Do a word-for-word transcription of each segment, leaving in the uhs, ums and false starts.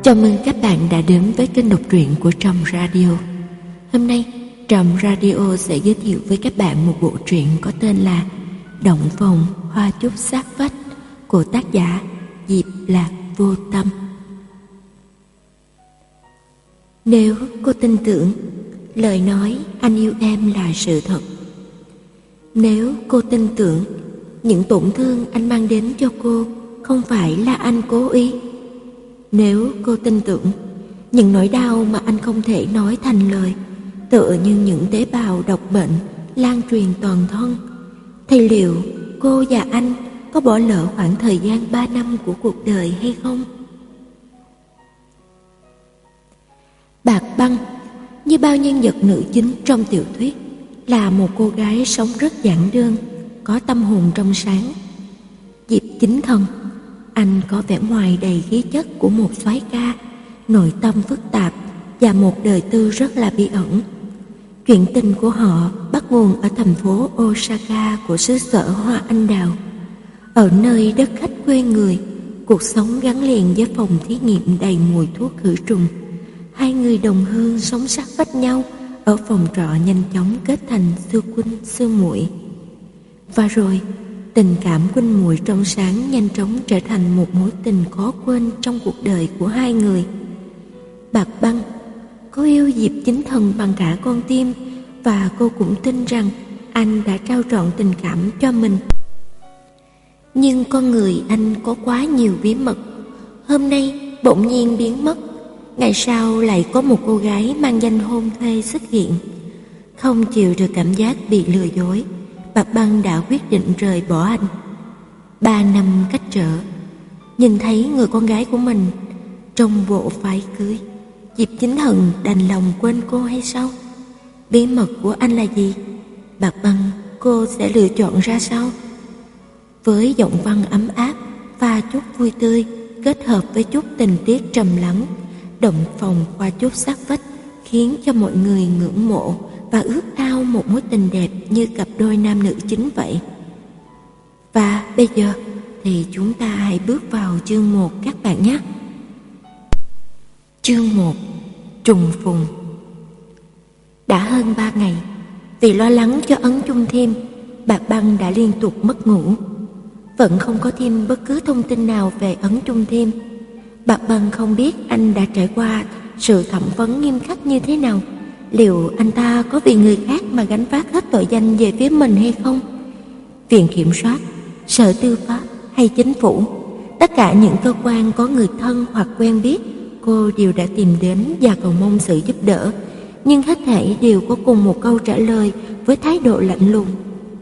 Chào mừng các bạn đã đến với kênh đọc truyện của Trầm Radio. Hôm nay, Trầm Radio sẽ giới thiệu với các bạn một bộ truyện có tên là Động Phòng Hoa Chúc Sát Vách của tác giả Diệp Lạc Vô Tâm. Nếu cô tin tưởng, lời nói anh yêu em là sự thật. Nếu cô tin tưởng, những tổn thương anh mang đến cho cô không phải là anh cố ý. Nếu cô tin tưởng, những nỗi đau mà anh không thể nói thành lời, tựa như những tế bào độc bệnh lan truyền toàn thân, thì liệu cô và anh có bỏ lỡ khoảng thời gian ba năm của cuộc đời hay không? Bạc Băng, như bao nhân vật nữ chính trong tiểu thuyết, là một cô gái sống rất giản đơn, có tâm hồn trong sáng. Diệp Chính Thần, anh có vẻ ngoài đầy khí chất của một soái ca, nội tâm phức tạp và một đời tư rất là bí ẩn. Chuyện tình của họ bắt nguồn ở thành phố Osaka của xứ sở hoa anh đào. Ở nơi đất khách quê người, cuộc sống gắn liền với phòng thí nghiệm đầy mùi thuốc khử trùng. Hai người đồng hương sống sát vách nhau ở phòng trọ nhanh chóng kết thành sư huynh sư muội. Và rồi, tình cảm huynh muội trong sáng nhanh chóng trở thành một mối tình khó quên trong cuộc đời của hai người. Bạc Băng, cô yêu Diệp Chính Thần bằng cả con tim, và cô cũng tin rằng anh đã trao trọn tình cảm cho mình. Nhưng con người anh có quá nhiều bí mật. Hôm nay bỗng nhiên biến mất, ngày sau lại có một cô gái mang danh hôn thê xuất hiện. Không chịu được cảm giác bị lừa dối, Bạc Băng đã quyết định rời bỏ anh. Ba năm cách trở, nhìn thấy người con gái của mình trong bộ váy cưới, Diệp Chính Thần đành lòng quên cô hay sao? Bí mật của anh là gì? Bạc Băng, cô sẽ lựa chọn ra sao? Với giọng văn ấm áp và chút vui tươi, kết hợp với chút tình tiết trầm lắng, Động Phòng Hoa Chúc Sát Vách khiến cho mọi người ngưỡng mộ và ước ao một mối tình đẹp như cặp đôi nam nữ chính vậy. Và bây giờ thì chúng ta hãy bước vào chương một các bạn nhé. Chương một, Trùng Phùng. Đã hơn ba ngày, vì lo lắng cho Ấn Chung Thiêm, Bạc Băng đã liên tục mất ngủ. Vẫn không có thêm bất cứ thông tin nào về Ấn Chung Thiêm. Bạc Băng không biết anh đã trải qua sự thẩm vấn nghiêm khắc như thế nào. Liệu anh ta có vì người khác mà gánh vác hết tội danh về phía mình hay không? Viện kiểm soát, sở tư pháp hay chính phủ, tất cả những cơ quan có người thân hoặc quen biết, cô đều đã tìm đến và cầu mong sự giúp đỡ. Nhưng hết thảy đều có cùng một câu trả lời với thái độ lạnh lùng.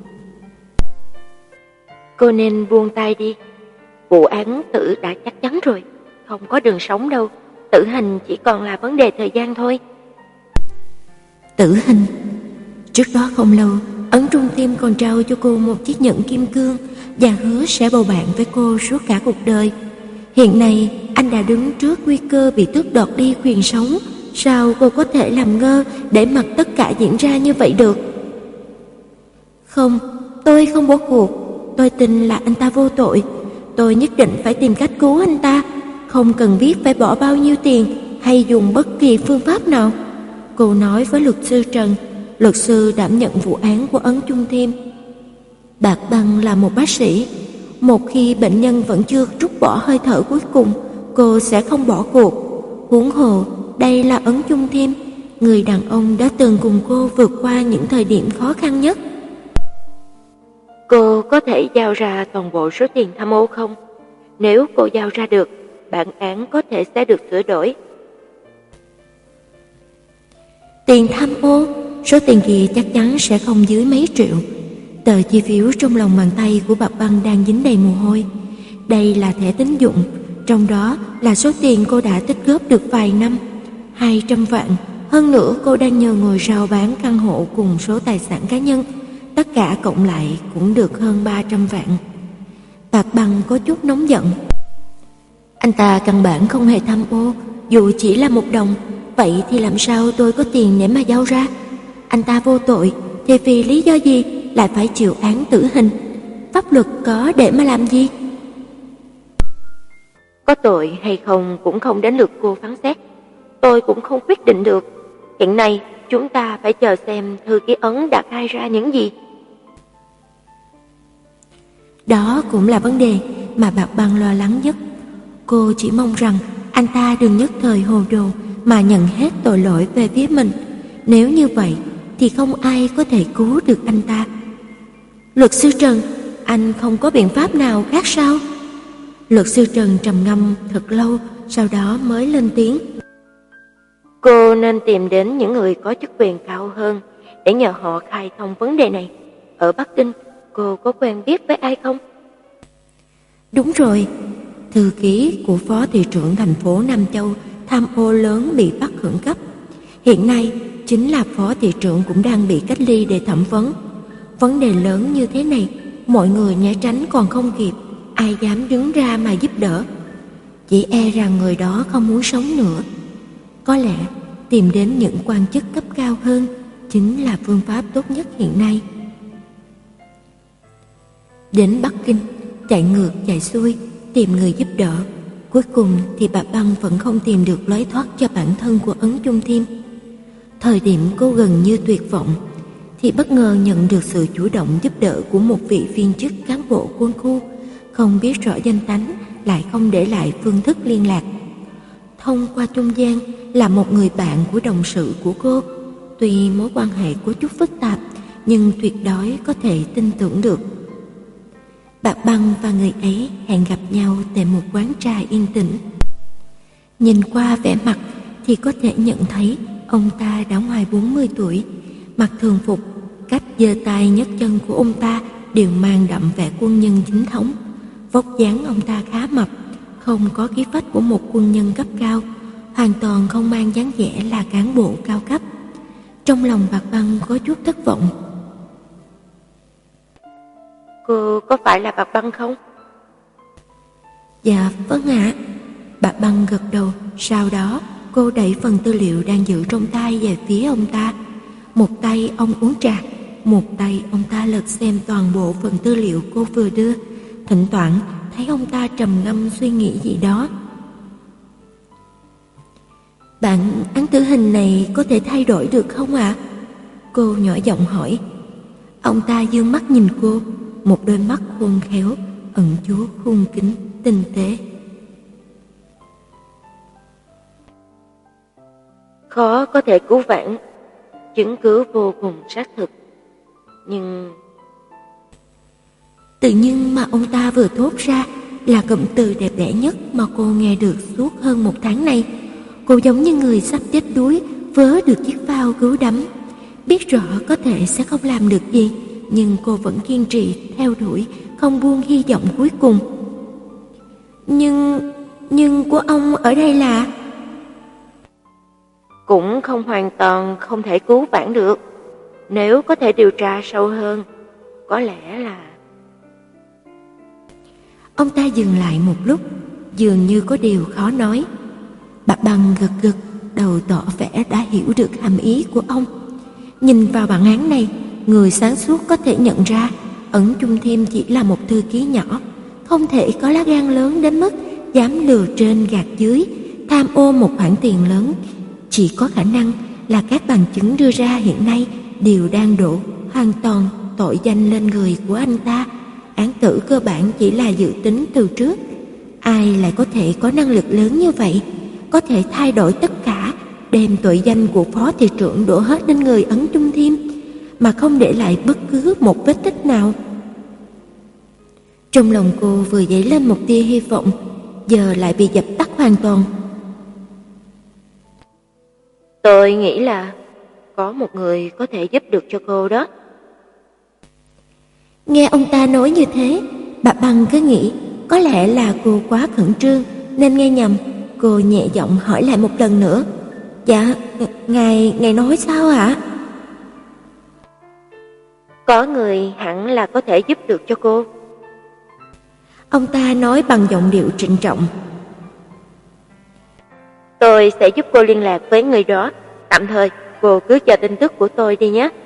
Cô nên buông tay đi. Vụ án tử đã chắc chắn rồi, không có đường sống đâu. Tử hình chỉ còn là vấn đề thời gian thôi. Tử hình? Trước đó không lâu, Ấn Trung Thiêm còn trao cho cô một chiếc nhẫn kim cương và hứa sẽ bầu bạn với cô suốt cả cuộc đời. Hiện nay anh đã đứng trước nguy cơ bị tước đoạt đi quyền sống. Sao cô có thể làm ngơ để mặc tất cả diễn ra như vậy được? Không, tôi không bỏ cuộc. Tôi tin là anh ta vô tội. Tôi nhất định phải tìm cách cứu anh ta, không cần biết phải bỏ bao nhiêu tiền hay dùng bất kỳ phương pháp nào. Cô nói với luật sư Trần, luật sư đảm nhận vụ án của Ấn Chung Thiêm. Bạc Băng là một bác sĩ. Một khi bệnh nhân vẫn chưa trút bỏ hơi thở cuối cùng, cô sẽ không bỏ cuộc. Huống hồ, đây là Ấn Chung Thiêm, người đàn ông đã từng cùng cô vượt qua những thời điểm khó khăn nhất. Cô có thể giao ra toàn bộ số tiền tham ô không? Nếu cô giao ra được, bản án có thể sẽ được sửa đổi. Tiền tham ô, số tiền kia chắc chắn sẽ không dưới mấy triệu. Tờ chi phiếu trong lòng bàn tay của Bạc Băng đang dính đầy mồ hôi. Đây là thẻ tín dụng, trong đó là số tiền cô đã tích góp được vài năm, hai trăm vạn. Hơn nữa cô đang nhờ ngồi rao bán căn hộ cùng số tài sản cá nhân. Tất cả cộng lại cũng được hơn ba trăm vạn. Bạc Băng có chút nóng giận. Anh ta căn bản không hề tham ô, dù chỉ là một đồng. Vậy thì làm sao tôi có tiền để mà giao ra? Anh ta vô tội, thì vì lý do gì lại phải chịu án tử hình? Pháp luật có để mà làm gì? Có tội hay không cũng không đến lượt cô phán xét. Tôi cũng không quyết định được. Hiện nay chúng ta phải chờ xem thư ký ấn đã khai ra những gì. Đó cũng là vấn đề mà Bạc Băng lo lắng nhất. Cô chỉ mong rằng anh ta đừng nhất thời hồ đồ mà nhận hết tội lỗi về phía mình. Nếu như vậy thì không ai có thể cứu được anh ta. Luật sư Trần, anh không có biện pháp nào khác sao? Luật sư Trần trầm ngâm thật lâu, sau đó mới lên tiếng. Cô nên tìm đến những người có chức quyền cao hơn để nhờ họ khai thông vấn đề này. Ở Bắc Kinh, cô có quen biết với ai không? Đúng rồi, thư ký của phó thị trưởng thành phố Nam Châu tham ô lớn bị bắt khẩn cấp. Hiện nay, chính là phó thị trưởng cũng đang bị cách ly để thẩm vấn. Vấn đề lớn như thế này, mọi người né tránh còn không kịp, ai dám đứng ra mà giúp đỡ. Chỉ e rằng người đó không muốn sống nữa. Có lẽ tìm đến những quan chức cấp cao hơn chính là phương pháp tốt nhất hiện nay. Đến Bắc Kinh, chạy ngược chạy xuôi, tìm người giúp đỡ. Cuối cùng thì bà Băng vẫn không tìm được lối thoát cho bản thân của Ấn Chung Thiêm. Thời điểm cô gần như tuyệt vọng, thì bất ngờ nhận được sự chủ động giúp đỡ của một vị viên chức cán bộ quân khu, không biết rõ danh tánh, lại không để lại phương thức liên lạc. Thông qua trung gian là một người bạn của đồng sự của cô, tuy mối quan hệ có chút phức tạp, nhưng tuyệt đối có thể tin tưởng được. Bạc Băng và người ấy hẹn gặp nhau tại một quán trà yên tĩnh. Nhìn qua vẻ mặt thì có thể nhận thấy ông ta đã ngoài bốn mươi tuổi, mặc thường phục, cách giơ tay nhấc chân của ông ta đều mang đậm vẻ quân nhân chính thống. Vóc dáng ông ta khá mập, không có khí phách của một quân nhân cấp cao, hoàn toàn không mang dáng vẻ là cán bộ cao cấp. Trong lòng Bạc Băng có chút thất vọng. Cô có phải là Bạc Băng không? Dạ vâng ạ. Bạc Băng gật đầu, sau đó cô đẩy phần tư liệu đang giữ trong tay về phía ông ta. Một tay ông uống trà, một tay ông ta lật xem toàn bộ phần tư liệu cô vừa đưa. Thỉnh thoảng thấy ông ta trầm ngâm suy nghĩ gì đó. Bản án tử hình này có thể thay đổi được không ạ? Cô nhỏ giọng hỏi. Ông ta dương mắt nhìn cô, một đôi mắt khôn khéo, ẩn chứa khung kính tinh tế. Khó có thể cứu vãn, chứng cứ vô cùng xác thực. Nhưng... Tự nhiên mà ông ta vừa thốt ra là cụm từ đẹp đẽ nhất mà cô nghe được suốt hơn một tháng nay. Cô giống như người sắp chết đuối, vớ được chiếc phao cứu đắm. Biết rõ có thể sẽ không làm được gì, nhưng cô vẫn kiên trì theo đuổi, không buông hy vọng cuối cùng. Nhưng... nhưng của ông ở đây là... Cũng không hoàn toàn không thể cứu vãn được. Nếu có thể điều tra sâu hơn, có lẽ là... Ông ta dừng lại một lúc, dường như có điều khó nói. Bạc Băng gật gật, đầu tỏ vẻ đã hiểu được hàm ý của ông. Nhìn vào bản án này, người sáng suốt có thể nhận ra Ẩn Chung Thiêm chỉ là một thư ký nhỏ, không thể có lá gan lớn đến mức dám lừa trên gạt dưới, tham ô một khoản tiền lớn. Chỉ có khả năng là các bằng chứng đưa ra hiện nay đều đang đổ hoàn toàn tội danh lên người của anh ta. Án tử cơ bản chỉ là dự tính từ trước. Ai lại có thể có năng lực lớn như vậy, có thể thay đổi tất cả, đem tội danh của phó thị trưởng đổ hết lên người Ẩn Chung Thiêm, mà không để lại bất cứ một vết tích nào. Trong lòng cô vừa dấy lên một tia hy vọng, giờ lại bị dập tắt hoàn toàn. Tôi nghĩ là có một người có thể giúp được cho cô đó. Nghe ông ta nói như thế, bà Băng cứ nghĩ có lẽ là cô quá khẩn trương nên nghe nhầm. Cô nhẹ giọng hỏi lại một lần nữa. Dạ, ngài, ngài nói sao ạ? Có người hẳn là có thể giúp được cho cô. Ông ta nói bằng giọng điệu trịnh trọng. Tôi sẽ giúp cô liên lạc với người đó. Tạm thời, cô cứ chờ tin tức của tôi đi nhé.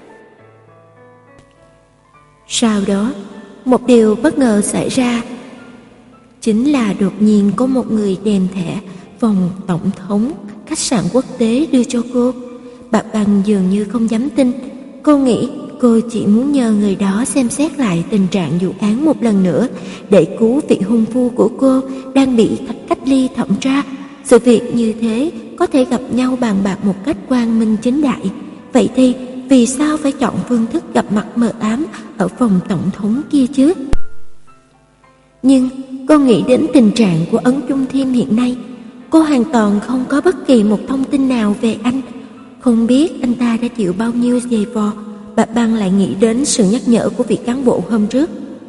Sau đó, một điều bất ngờ xảy ra. Chính là đột nhiên có một người đem thẻ phòng tổng thống khách sạn quốc tế đưa cho cô. Bà Băng dường như không dám tin. Cô nghĩ cô chỉ muốn nhờ người đó xem xét lại tình trạng vụ án một lần nữa để cứu vị hôn phu của cô đang bị cách ly thẩm tra. Sự việc như thế có thể gặp nhau bàn bạc một cách quang minh chính đại. Vậy thì vì sao phải chọn phương thức gặp mặt mờ ám ở phòng tổng thống kia chứ? Nhưng cô nghĩ đến tình trạng của Ấn Chung Thiêm hiện nay. Cô hoàn toàn không có bất kỳ một thông tin nào về anh. Không biết anh ta đã chịu bao nhiêu giày vò. Bà Băng lại nghĩ đến sự nhắc nhở của vị cán bộ hôm trước.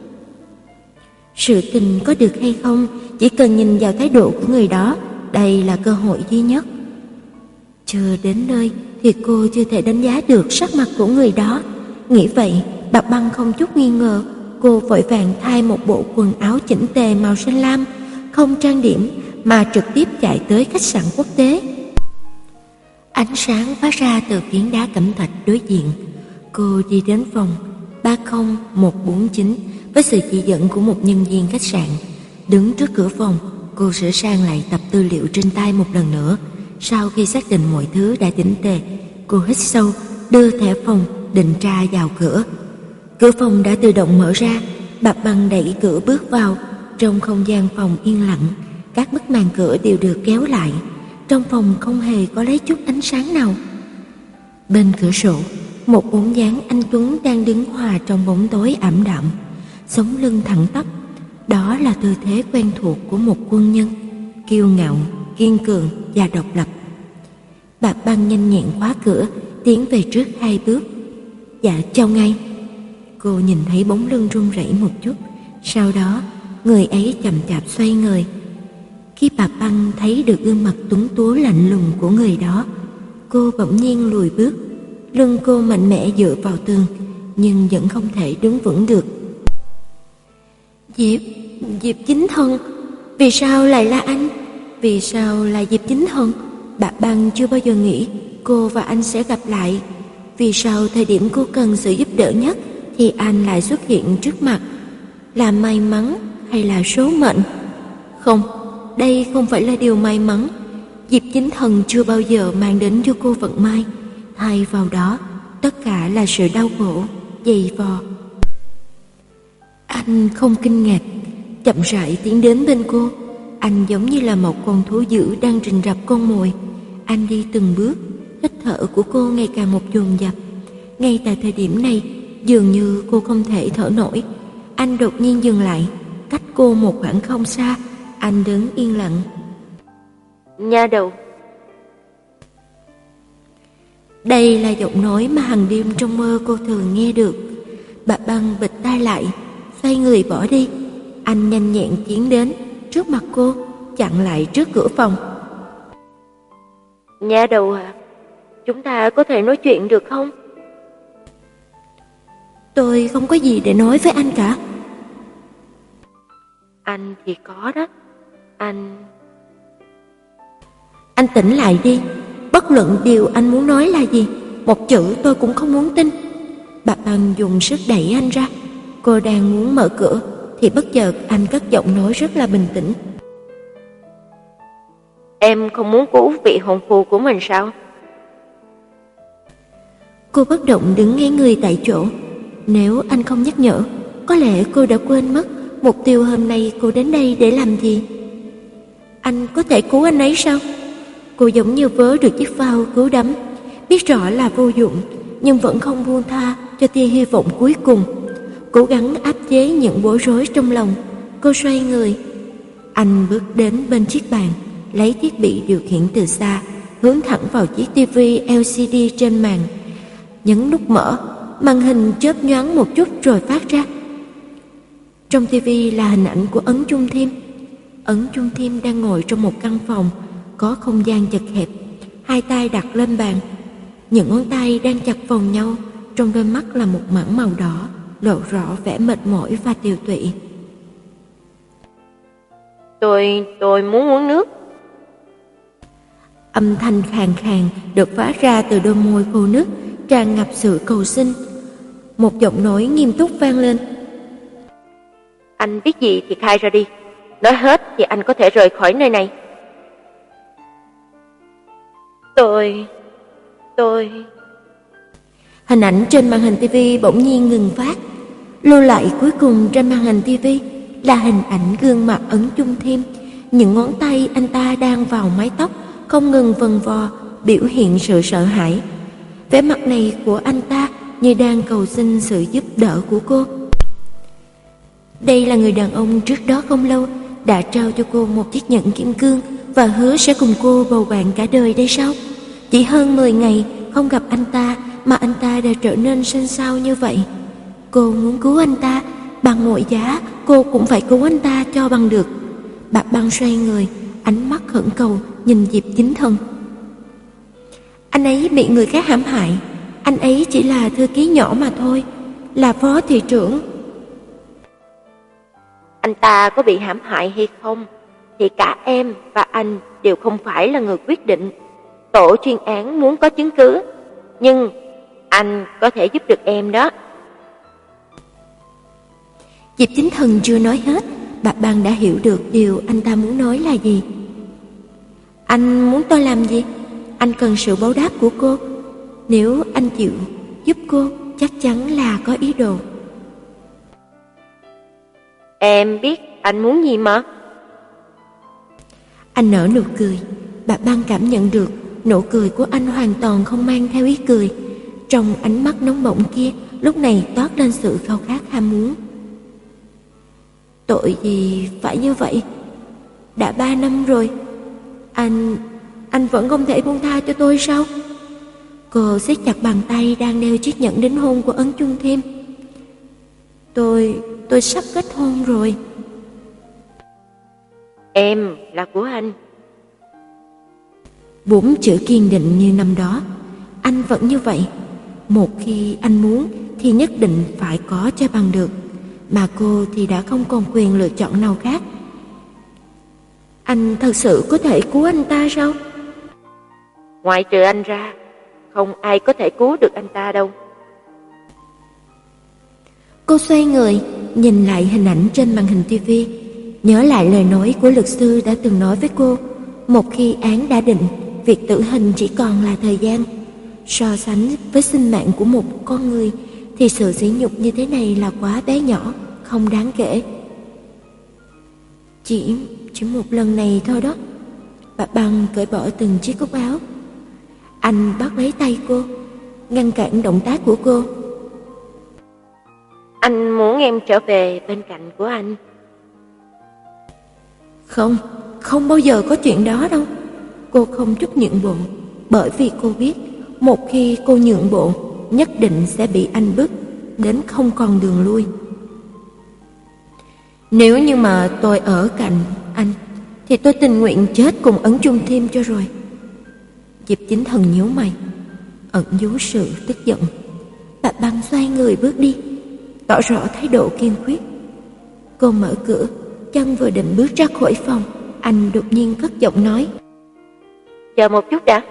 Sự tình có được hay không, chỉ cần nhìn vào thái độ của người đó, đây là cơ hội duy nhất. Chưa đến nơi thì cô chưa thể đánh giá được sắc mặt của người đó. Nghĩ vậy, bà Băng không chút nghi ngờ. Cô vội vàng thay một bộ quần áo chỉnh tề màu xanh lam, không trang điểm mà trực tiếp chạy tới khách sạn quốc tế. Ánh sáng phát ra từ phiến đá cẩm thạch đối diện. Cô đi đến phòng ba không một bốn chín với sự chỉ dẫn của một nhân viên khách sạn. Đứng trước cửa phòng, cô sửa sang lại tập tư liệu trên tay một lần nữa. Sau khi xác định mọi thứ đã chỉnh tề, cô hít sâu, đưa thẻ phòng định tra vào cửa. Cửa phòng đã tự động mở ra. Bà Băng đẩy cửa bước vào. Trong không gian phòng yên lặng, các bức màn cửa đều được kéo lại. Trong phòng không hề có lấy chút ánh sáng nào. Bên cửa sổ, một bóng dáng anh tuấn đang đứng hòa trong bóng tối ảm đạm, sống lưng thẳng tắp. Đó là tư thế quen thuộc của một quân nhân, kiêu ngạo, kiên cường và độc lập. Bà Băng nhanh nhẹn khóa cửa, tiến về trước hai bước. Dạ chào ngay. Cô nhìn thấy bóng lưng run rẩy một chút, sau đó người ấy chậm chạp xoay người. Khi bà Băng thấy được gương mặt tuấn tú lạnh lùng của người đó, cô bỗng nhiên lùi bước. Lưng cô mạnh mẽ dựa vào tường, nhưng vẫn không thể đứng vững được. Diệp, Diệp Chính Thân, vì sao lại là anh? Vì sao là Diệp Chính Thân? Bà Băng chưa bao giờ nghĩ cô và anh sẽ gặp lại. Vì sao thời điểm cô cần sự giúp đỡ nhất thì anh lại xuất hiện trước mặt? Là may mắn hay là số mệnh? Không, đây không phải là điều may mắn. Diệp Chính Thần chưa bao giờ mang đến cho cô vận may. Thay vào đó, tất cả là sự đau khổ, dày vò. Anh không kinh ngạc, chậm rãi tiến đến bên cô. Anh giống như là một con thú dữ đang rình rập con mồi. Anh đi từng bước, hít thở của cô ngày càng một dồn dập. Ngay tại thời điểm này, dường như cô không thể thở nổi. Anh đột nhiên dừng lại, cách cô một khoảng không xa. Anh đứng yên lặng. Nha đầu. Đây là giọng nói mà hàng đêm trong mơ cô thường nghe được. Bà Băng bịt tai lại, xoay người bỏ đi. Anh nhanh nhẹn tiến đến trước mặt cô, chặn lại trước cửa phòng. Nha đầu à, chúng ta có thể nói chuyện được không? Tôi không có gì để nói với anh cả. Anh thì có đó. Anh... Anh tỉnh lại đi. Bất luận điều anh muốn nói là gì, một chữ tôi cũng không muốn tin. Bà Băng dùng sức đẩy anh ra. Cô đang muốn mở cửa thì bất chợt anh cất giọng nói rất là bình tĩnh. Em không muốn cứu vị hôn phu của mình sao? Cô bất động đứng ngay người tại chỗ. Nếu anh không nhắc nhở, có lẽ cô đã quên mất mục tiêu hôm nay cô đến đây để làm gì. Anh có thể cứu anh ấy sao? Cô giống như vớ được chiếc phao cứu đắm, biết rõ là vô dụng nhưng vẫn không buông tha cho tia hy vọng cuối cùng. Cố gắng áp chế những bối rối trong lòng, cô xoay người. Anh bước đến bên chiếc bàn, lấy thiết bị điều khiển từ xa, hướng thẳng vào chiếc tivi lờ xê đê trên màn. Nhấn nút mở, màn hình chớp nhoáng một chút rồi phát ra. Trong tivi là hình ảnh của Ấn Chung Thiêm. Ấn Chung Thiêm đang ngồi trong một căn phòng có không gian chật hẹp, hai tay đặt lên bàn. Những ngón tay đang chặt vào nhau, trong đôi mắt là một mảng màu đỏ, lộ rõ vẻ mệt mỏi và tiều tụy. Tôi, tôi muốn uống nước. Âm thanh khàn khàn được phát ra từ đôi môi khô nứt, tràn ngập sự cầu xin. Một giọng nói nghiêm túc vang lên. Anh biết gì thì khai ra đi. nói hết thì anh có thể rời khỏi nơi này. Tôi... tôi... Hình ảnh trên màn hình tivi bỗng nhiên ngừng phát. Lưu lại cuối cùng trên màn hình tivi là hình ảnh gương mặt Ấn Chung Thêm. Những ngón tay anh ta đang vào mái tóc, không ngừng vần vò, biểu hiện sự sợ hãi. Vẻ mặt này của anh ta như đang cầu xin sự giúp đỡ của cô. Đây là người đàn ông trước đó không lâu đã trao cho cô một chiếc nhẫn kim cương và hứa sẽ cùng cô bầu bạn cả đời đây sao? Chỉ hơn mười ngày không gặp anh ta mà anh ta đã trở nên xanh xao như vậy. Cô muốn cứu anh ta, bằng mọi giá cô cũng phải cứu anh ta cho bằng được. Bạc Băng xoay người, ánh mắt khẩn cầu nhìn Diệp Chính Thần. Anh ấy bị người khác hãm hại, anh ấy chỉ là thư ký nhỏ mà thôi, là phó thị trưởng. Anh ta có bị hãm hại hay không thì cả em và anh đều không phải là người quyết định. Tổ chuyên án muốn có chứng cứ, nhưng anh có thể giúp được em đó. Diệp Chính Thần chưa nói hết, Bạc Băng đã hiểu được điều anh ta muốn nói là gì. Anh muốn tôi làm gì? Anh cần sự báo đáp của cô. Nếu anh chịu giúp cô, chắc chắn là có ý đồ. Em biết anh muốn gì mà. Anh nở nụ cười. Bạc Băng cảm nhận được nụ cười của anh hoàn toàn không mang theo ý cười. Trong ánh mắt nóng bỏng kia lúc này toát lên sự khao khát ham muốn. Tội gì phải như vậy? Đã ba năm rồi, Anh... anh vẫn không thể buông tha cho tôi sao? Cô siết chặt bàn tay đang đeo chiếc nhẫn đính hôn của Ấn Chung Thêm. Tôi... tôi sắp kết hôn rồi. Em là của anh. Bốn chữ kiên định như năm đó. Anh vẫn như vậy. Một khi anh muốn thì nhất định phải có cho bằng được. Mà cô thì đã không còn quyền lựa chọn nào khác. Anh thật sự có thể cứu anh ta sao? Ngoại trừ anh ra, không ai có thể cứu được anh ta đâu. Cô xoay người, nhìn lại hình ảnh trên màn hình tivi, nhớ lại lời nói của luật sư đã từng nói với cô. Một khi án đã định, việc tử hình chỉ còn là thời gian. So sánh với sinh mạng của một con người thì sự sỉ nhục như thế này là quá bé nhỏ, không đáng kể. Chỉ, chỉ một lần này thôi đó. Bà Băng cởi bỏ từng chiếc cúc áo. Anh bắt lấy tay cô, ngăn cản động tác của cô. Anh muốn em trở về bên cạnh của anh. Không, không bao giờ có chuyện đó đâu. Cô không chút nhượng bộ, bởi vì cô biết một khi cô nhượng bộ nhất định sẽ bị anh bức đến không còn đường lui. Nếu như mà tôi ở cạnh anh thì tôi tình nguyện chết cùng Ấn Chung Thêm cho rồi. Diệp Chính Thần nhíu mày, ẩn giấu sự tức giận. Bạc Băng xoay người bước đi, tỏ rõ thái độ kiên quyết. Cô mở cửa, chân vừa định bước ra khỏi phòng, anh đột nhiên cất giọng nói: Chờ một chút đã.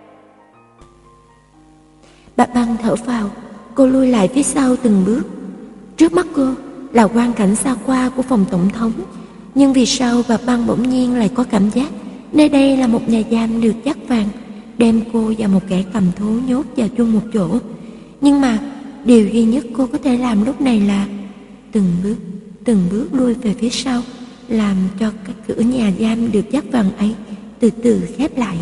Bạc Băng thở phào, cô lui lại phía sau từng bước. Trước mắt cô là quang cảnh xa qua của phòng tổng thống, nhưng vì sao Bạc Băng bỗng nhiên lại có cảm giác nơi đây là một nhà giam được dắt vàng, đem cô và một kẻ cầm thú nhốt vào chung một chỗ. Nhưng mà điều duy nhất cô có thể làm lúc này là từng bước, từng bước lui về phía sau, làm cho cái cửa nhà giam được dắt vàng ấy từ từ khép lại.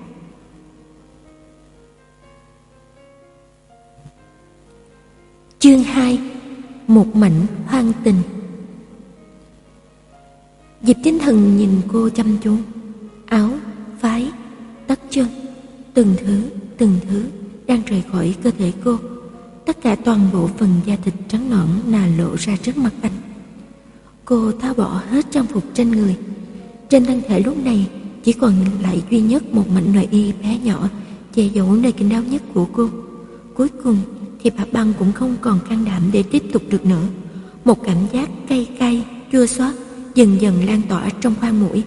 Chương hai: Một mảnh hoang tình. Diệp Chính Thần nhìn cô chăm chú. Áo, váy, tất chân, từng thứ, từng thứ đang rời khỏi cơ thể cô. Tất cả toàn bộ phần da thịt trắng nõn nà lộ ra trước mặt anh. Cô tháo bỏ hết trang phục trên người. Trên thân thể lúc này chỉ còn lại duy nhất một mảnh nội y bé nhỏ che giấu nơi kinh đau nhất của cô. Cuối cùng thì Bạc Băng cũng không còn can đảm để tiếp tục được nữa. Một cảm giác cay cay, chua xót dần dần lan tỏa trong khoang mũi.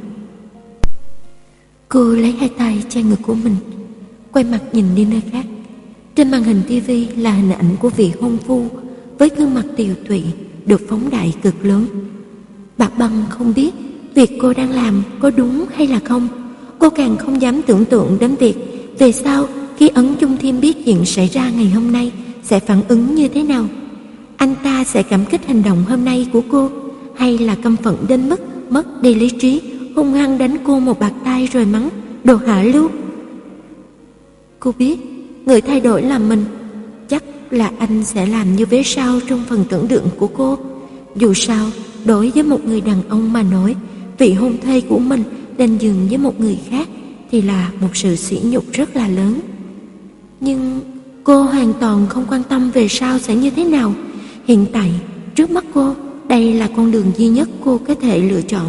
Cô lấy hai tay che ngực của mình, quay mặt nhìn đi nơi khác. Trên màn hình tivi là hình ảnh của vị hôn phu với gương mặt tiều tụy được phóng đại cực lớn. Bạc Băng không biết việc cô đang làm có đúng hay là không. Cô càng không dám tưởng tượng đến việc về sau khi Ấn Chung Thiên biết chuyện xảy ra ngày hôm nay sẽ phản ứng như thế nào. Anh ta sẽ cảm kích hành động hôm nay của cô, hay là căm phẫn đến mức mất đi lý trí, hung hăng đánh cô một bạt tay rồi mắng đồ hạ lưu. Cô biết người thay đổi là mình, chắc là anh sẽ làm như vế sau trong phần tưởng tượng của cô. Dù sao, đối với một người đàn ông mà nói, vị hôn thê của mình lên giường với một người khác thì là một sự sỉ nhục rất là lớn. Nhưng cô hoàn toàn không quan tâm về sau sẽ như thế nào. Hiện tại, trước mắt cô, đây là con đường duy nhất cô có thể lựa chọn.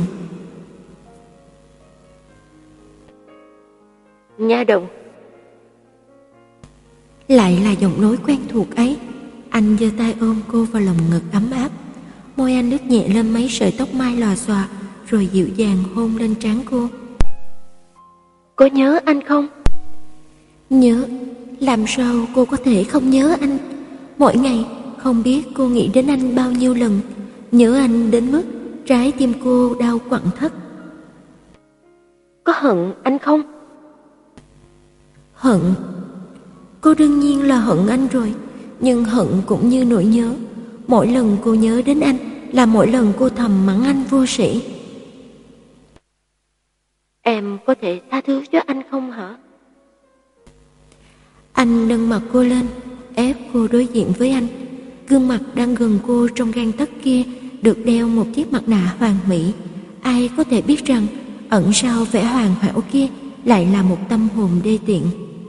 Nha đầu. Lại là giọng nói quen thuộc ấy. Anh giơ tay ôm cô vào lòng ngực ấm áp. Môi anh lướt nhẹ lên mấy sợi tóc mai lòa xòa, rồi dịu dàng hôn lên trán cô. Có nhớ anh không? Nhớ. Làm sao cô có thể không nhớ anh? Mỗi ngày không biết cô nghĩ đến anh bao nhiêu lần. Nhớ anh đến mức trái tim cô đau quặn thắt. Có hận anh không? Hận. Cô đương nhiên là hận anh rồi. Nhưng hận cũng như nỗi nhớ. Mỗi lần cô nhớ đến anh là mỗi lần cô thầm mắng anh vô sĩ. Em có thể tha thứ cho anh không hả? Anh nâng mặt cô lên, ép cô đối diện với anh. Gương mặt đang gần cô trong gang tấc kia được đeo một chiếc mặt nạ hoàn mỹ. Ai có thể biết rằng ẩn sau vẻ hoàn hảo kia lại là một tâm hồn đê tiện.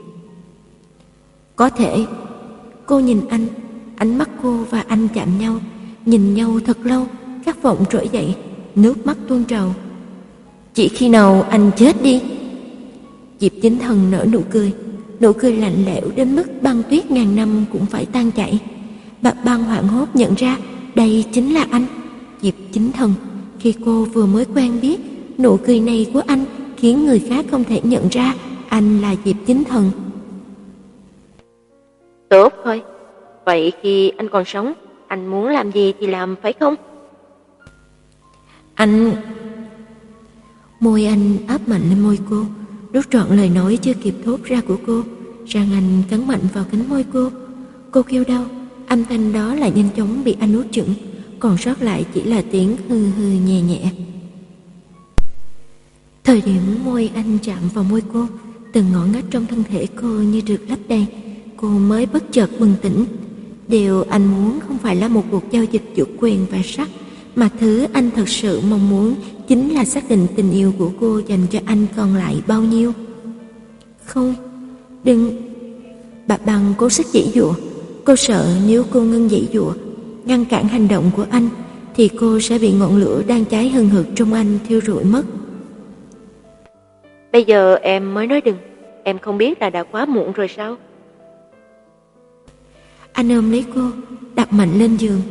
Có thể. Cô nhìn anh, ánh mắt cô và anh chạm nhau, nhìn nhau thật lâu, khát vọng trỗi dậy, nước mắt tuôn trào. Chỉ khi nào anh chết đi. Diệp Chính Thần nở nụ cười, nụ cười lạnh lẽo đến mức băng tuyết ngàn năm cũng phải tan chảy. Bạch Băng hoảng hốt nhận ra đây chính là anh, Diệp Chính Thần. Khi cô vừa mới quen biết, nụ cười này của anh khiến người khác không thể nhận ra anh là Diệp Chính Thần. Tốt thôi. Vậy khi anh còn sống, anh muốn làm gì thì làm, phải không? Anh... Môi anh áp mạnh lên môi cô, rút trọn lời nói chưa kịp thốt ra của cô. Răng anh cắn mạnh vào cánh môi cô. Cô kêu đau, âm thanh đó lại nhanh chóng bị anh nuốt chửng, còn sót lại chỉ là tiếng hừ hừ nhẹ nhẹ. Thời điểm môi anh chạm vào môi cô, từng ngõ ngách trong thân thể cô như được lấp đầy. Cô mới bất chợt bừng tỉnh. Điều anh muốn không phải là một cuộc giao dịch chủ quyền và sắc, mà thứ anh thật sự mong muốn chính là xác định tình yêu của cô dành cho anh còn lại bao nhiêu. Không, đừng. Bạch Băng cố sức giãy giụa. Cô sợ nếu cô ngưng giãy giụa, ngăn cản hành động của anh, thì cô sẽ bị ngọn lửa đang cháy hừng hực trong anh thiêu rụi mất. Bây giờ em mới nói đừng. Em không biết là đã quá muộn rồi sao? Anh ôm lấy cô, đặt mạnh lên giường.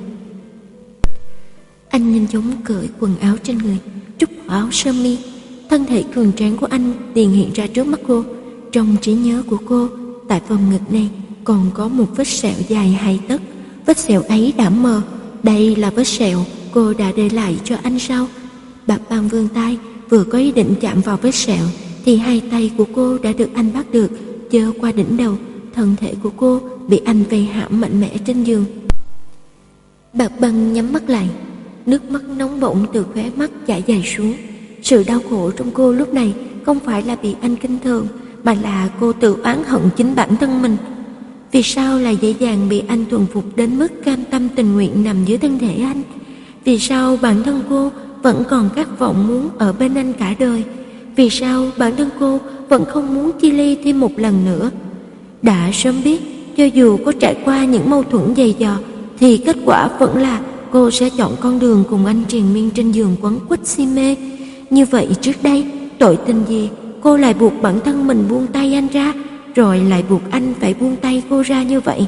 Anh nhanh chóng cởi quần áo trên người, trút áo sơ mi. Thân thể cường tráng của anh liền hiện ra trước mắt cô. Trong trí nhớ của cô, tại vòng ngực này còn có một vết sẹo dài hai tấc. Vết sẹo ấy đã mờ. Đây là vết sẹo cô đã để lại cho anh sao? Bạch Băng vươn tay, vừa có ý định chạm vào vết sẹo thì hai tay của cô đã được anh bắt được, giơ qua đỉnh đầu. Thân thể của cô bị anh vây hãm mạnh mẽ trên giường. Bạch Băng nhắm mắt lại, nước mắt nóng bỏng từ khóe mắt chảy dài xuống. Sự đau khổ trong cô lúc này không phải là bị anh khinh thường, mà là cô tự oán hận chính bản thân mình. Vì sao lại dễ dàng bị anh thuần phục đến mức cam tâm tình nguyện nằm dưới thân thể anh? Vì sao bản thân cô vẫn còn khát vọng muốn ở bên anh cả đời? Vì sao bản thân cô vẫn không muốn chia ly thêm một lần nữa? Đã sớm biết, cho dù có trải qua những mâu thuẫn dày dò, thì kết quả vẫn là cô sẽ chọn con đường cùng anh triền miên trên giường quấn quýt si mê. Như vậy trước đây, tội tình gì cô lại buộc bản thân mình buông tay anh ra, rồi lại buộc anh phải buông tay cô ra như vậy?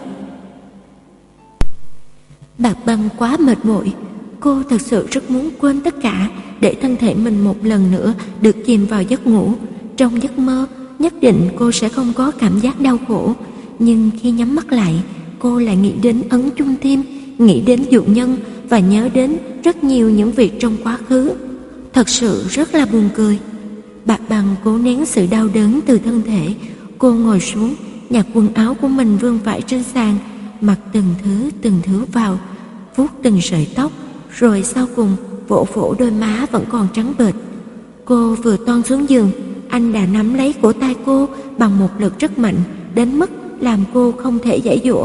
Bạch Băng quá mệt mỏi. Cô thật sự rất muốn quên tất cả, để thân thể mình một lần nữa được chìm vào giấc ngủ. Trong giấc mơ, nhất định cô sẽ không có cảm giác đau khổ. Nhưng khi nhắm mắt lại, cô lại nghĩ đến Ấn Chung Thiên, nghĩ đến Dụ Nhân và nhớ đến rất nhiều những việc trong quá khứ. thật sự rất là buồn cười. Bạc Băng cố nén sự đau đớn từ thân thể, cô ngồi xuống, nhặt quần áo của mình vương vãi trên sàn, mặc từng thứ từng thứ vào, vuốt từng sợi tóc, rồi sau cùng vỗ vỗ đôi má vẫn còn trắng bệch. Cô vừa toan xuống giường, anh đã nắm lấy cổ tay cô bằng một lực rất mạnh, đến mức làm cô không thể giãy giụa.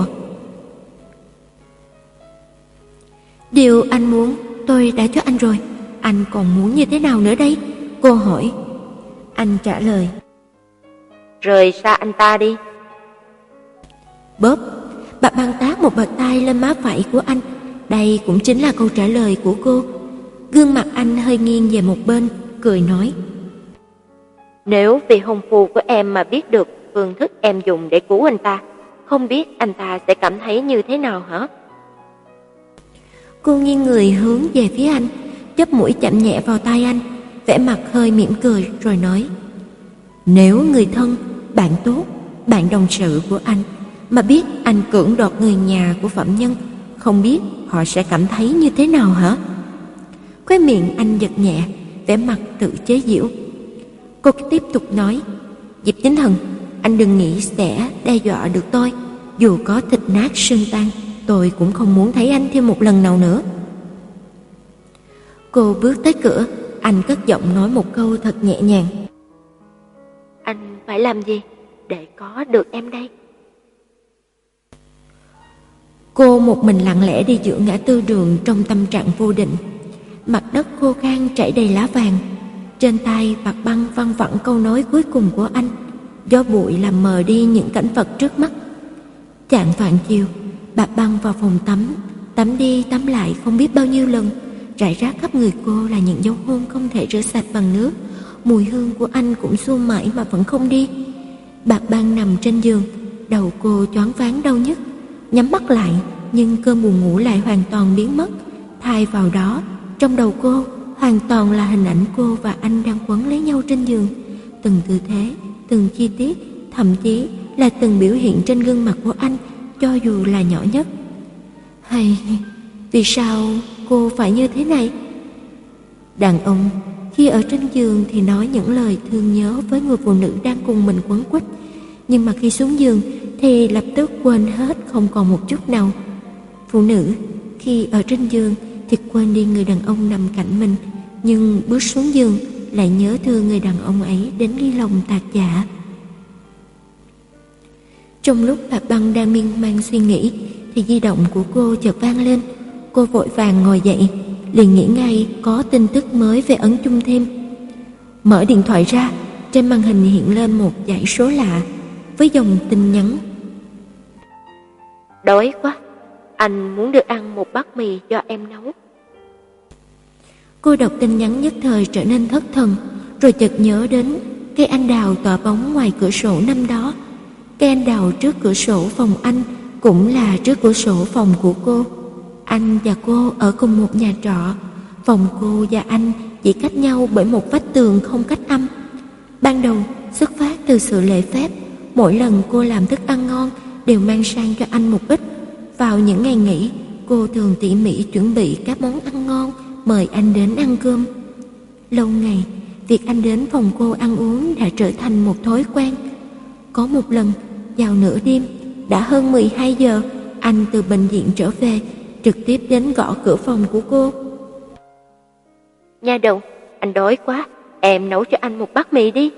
Điều anh muốn tôi đã cho anh rồi, anh còn muốn như thế nào nữa đây? Cô hỏi. Anh trả lời. Rời xa anh ta đi. Bóp. Bà Băng tát một bạt tay lên má phải của anh. Đây cũng chính là câu trả lời của cô. Gương mặt anh hơi nghiêng về một bên, cười nói. Nếu vị hôn phu của em mà biết được phương thức em dùng để cứu anh ta, không biết anh ta sẽ cảm thấy như thế nào hả? Cô nghiêng người hướng về phía anh, chóp mũi chạm nhẹ vào tay anh, vẻ mặt hơi mỉm cười rồi nói. Nếu người thân, bạn tốt, bạn đồng sự của anh mà biết anh cưỡng đoạt người nhà của phạm nhân, không biết họ sẽ cảm thấy như thế nào hả? Khóe miệng anh giật nhẹ, vẻ mặt tự chế giễu. Cô tiếp tục nói. Diệp Chính Thần, anh đừng nghĩ sẽ đe dọa được tôi. Dù có thịt nát xương tan, tôi cũng không muốn thấy anh thêm một lần nào nữa. Cô bước tới cửa, anh cất giọng nói một câu thật nhẹ nhàng. Anh phải làm gì để có được em đây? Cô một mình lặng lẽ đi giữa ngã tư đường trong tâm trạng vô định. Mặt đất khô khan trải đầy lá vàng. Trên tay Bạc Băng văng vẳng câu nói cuối cùng của anh. Gió bụi làm mờ đi những cảnh vật trước mắt. Chạng vạng chiều, Bạc Băng vào phòng tắm, tắm đi tắm lại không biết bao nhiêu lần. Rải rác khắp người cô là những dấu hôn không thể rửa sạch bằng nước. Mùi hương của anh cũng xua mãi mà vẫn không đi. Bạc Băng nằm trên giường, đầu cô choáng váng đau nhức. Nhắm mắt lại, nhưng cơn buồn ngủ lại hoàn toàn biến mất. Thay vào đó, trong đầu cô hoàn toàn là hình ảnh cô và anh đang quấn lấy nhau trên giường. Từng tư thế, từng chi tiết, thậm chí là từng biểu hiện trên gương mặt của anh, cho dù là nhỏ nhất. Hay vì sao cô phải như thế này? Đàn ông khi ở trên giường thì nói những lời thương nhớ với người phụ nữ đang cùng mình quấn quýt, nhưng mà khi xuống giường thì lập tức quên hết, không còn một chút nào. Phụ nữ khi ở trên giường thì quên đi người đàn ông nằm cạnh mình, nhưng bước xuống giường lại nhớ thương người đàn ông ấy đến ghi lòng tạc dạ. Trong lúc Bạc Băng đang miên man suy nghĩ thì di động của cô chợt vang lên. Cô vội vàng ngồi dậy, liền nghĩ ngay có tin tức mới về Ấn Chung Thêm. Mở điện thoại ra, trên màn hình hiện lên một dãy số lạ với dòng tin nhắn. Đói quá, anh muốn được ăn một bát mì do em nấu. Cô đọc tin nhắn nhất thời trở nên thất thần, rồi chợt nhớ đến cây anh đào tỏa bóng ngoài cửa sổ năm đó. Cây anh đào trước cửa sổ phòng anh cũng là trước cửa sổ phòng của cô. Anh và cô ở cùng một nhà trọ, phòng cô và anh chỉ cách nhau bởi một vách tường không cách âm. Ban đầu xuất phát từ sự lễ phép, mỗi lần cô làm thức ăn ngon đều mang sang cho anh một ít. Vào những ngày nghỉ, cô thường tỉ mỉ chuẩn bị các món ăn ngon mời anh đến ăn cơm. Lâu ngày, việc anh đến phòng cô ăn uống đã trở thành một thói quen. Có một lần, vào nửa đêm, đã hơn mười hai giờ, anh từ bệnh viện trở về, trực tiếp đến gõ cửa phòng của cô. Nha đầu, anh đói quá, em nấu cho anh một bát mì đi.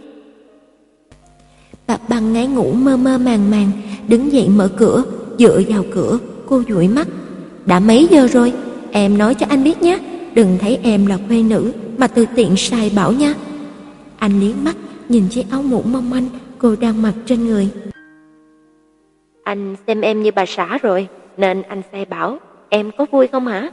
Bạc Băng ngái ngủ mơ mơ màng màng, đứng dậy mở cửa, dựa vào cửa, cô dụi mắt. Đã mấy giờ rồi, em nói cho anh biết nhé, đừng thấy em là khuê nữ mà tự tiện sai bảo nha. Anh liếc mắt nhìn chiếc áo mũ mong manh cô đang mặc trên người. Anh xem em như bà xã rồi, nên anh sai bảo, em có vui không hả?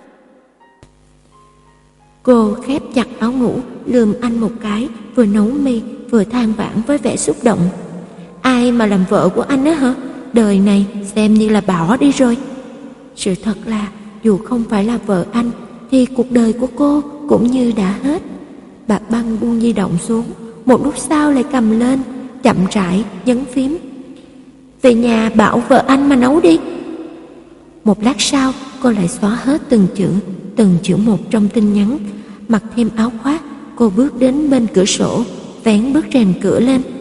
Cô khép chặt áo ngủ, lườm anh một cái, vừa nấu mì vừa than vãn với vẻ xúc động. Ai mà làm vợ của anh á hả? Đời này xem như là bỏ đi rồi. Sự thật là dù không phải là vợ anh thì cuộc đời của cô cũng như đã hết. Bạc Băng buông di động xuống, một lúc sau lại cầm lên, chậm rãi nhấn phím. Về nhà bảo vợ anh mà nấu đi. Một lát sau, cô lại xóa hết từng chữ, từng chữ một trong tin nhắn, mặc thêm áo khoác, cô bước đến bên cửa sổ, vén bức rèm cửa lên.